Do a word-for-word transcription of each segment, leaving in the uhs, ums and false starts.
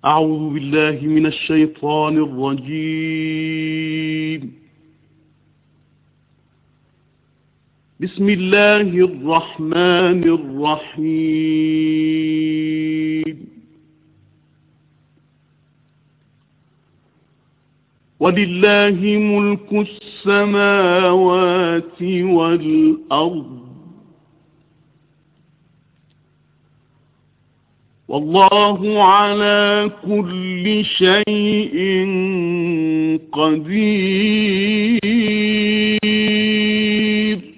أعوذ بالله من الشيطان الرجيم. بسم الله الرحمن الرحيم. ولله ملك السماوات والأرض والله على كل شيء قدير.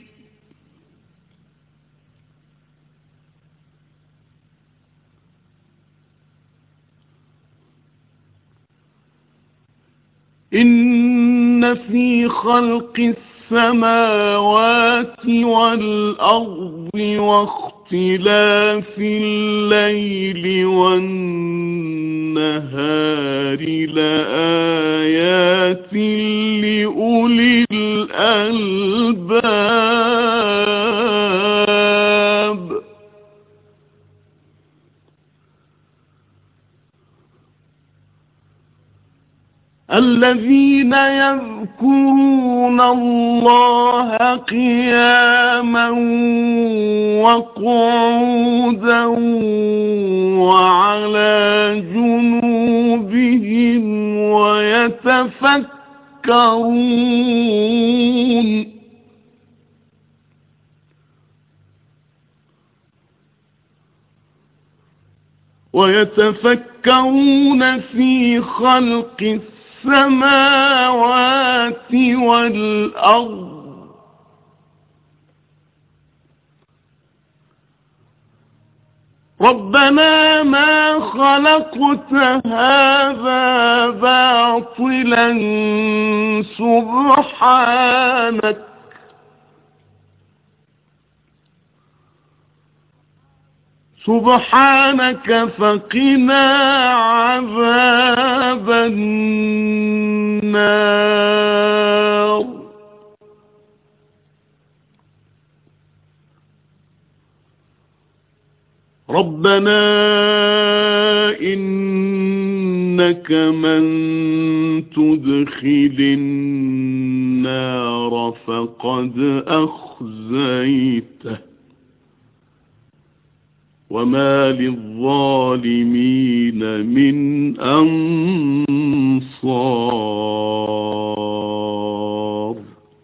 إن في خلق السماوات والأرض واختلاف الليل والنهار لآيات لأولي الألباب. الذين يذكرون الله قياما وقعودا وعلى جنوبهم ويتفكرون ويتفكرون في خلق السماوات السماوات والأرض ربنا ما خلقت هذا باطلا سبحانك سبحانك فقنا عذاب النار. ربنا إنك من تدخل النار فقد أخزيته وما للظالمين من أنصار.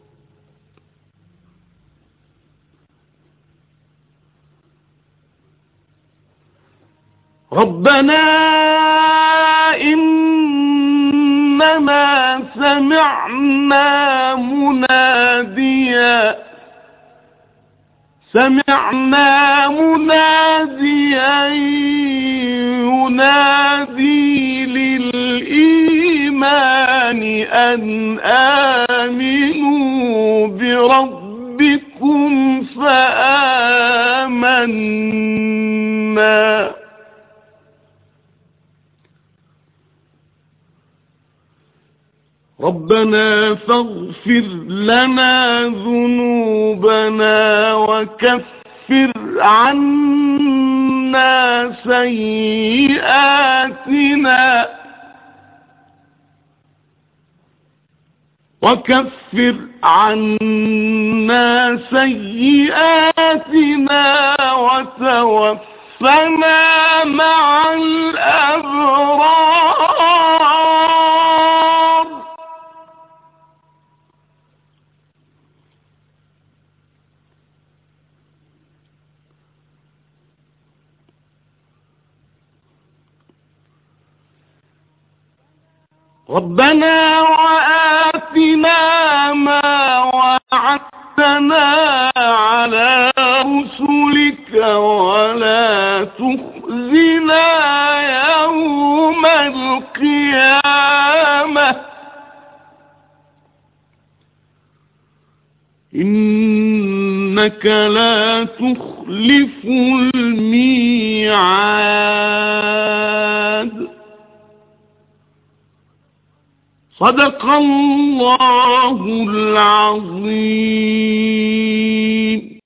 ربنا إننا سمعنا مناديا سمعنا مناديا ينادي للإيمان أن آمنوا بربكم فآمنا. ربنا فاغفر لنا ذنوبنا وكفر عنا سيئاتنا وكفر عنا سيئاتنا وتوفنا مع الأبرار. ربنا وآتنا ما وعدتنا على رسلك ولا تخزنا يوم القيامة إنك لا تخلف الميعاد. صدق الله العظيم.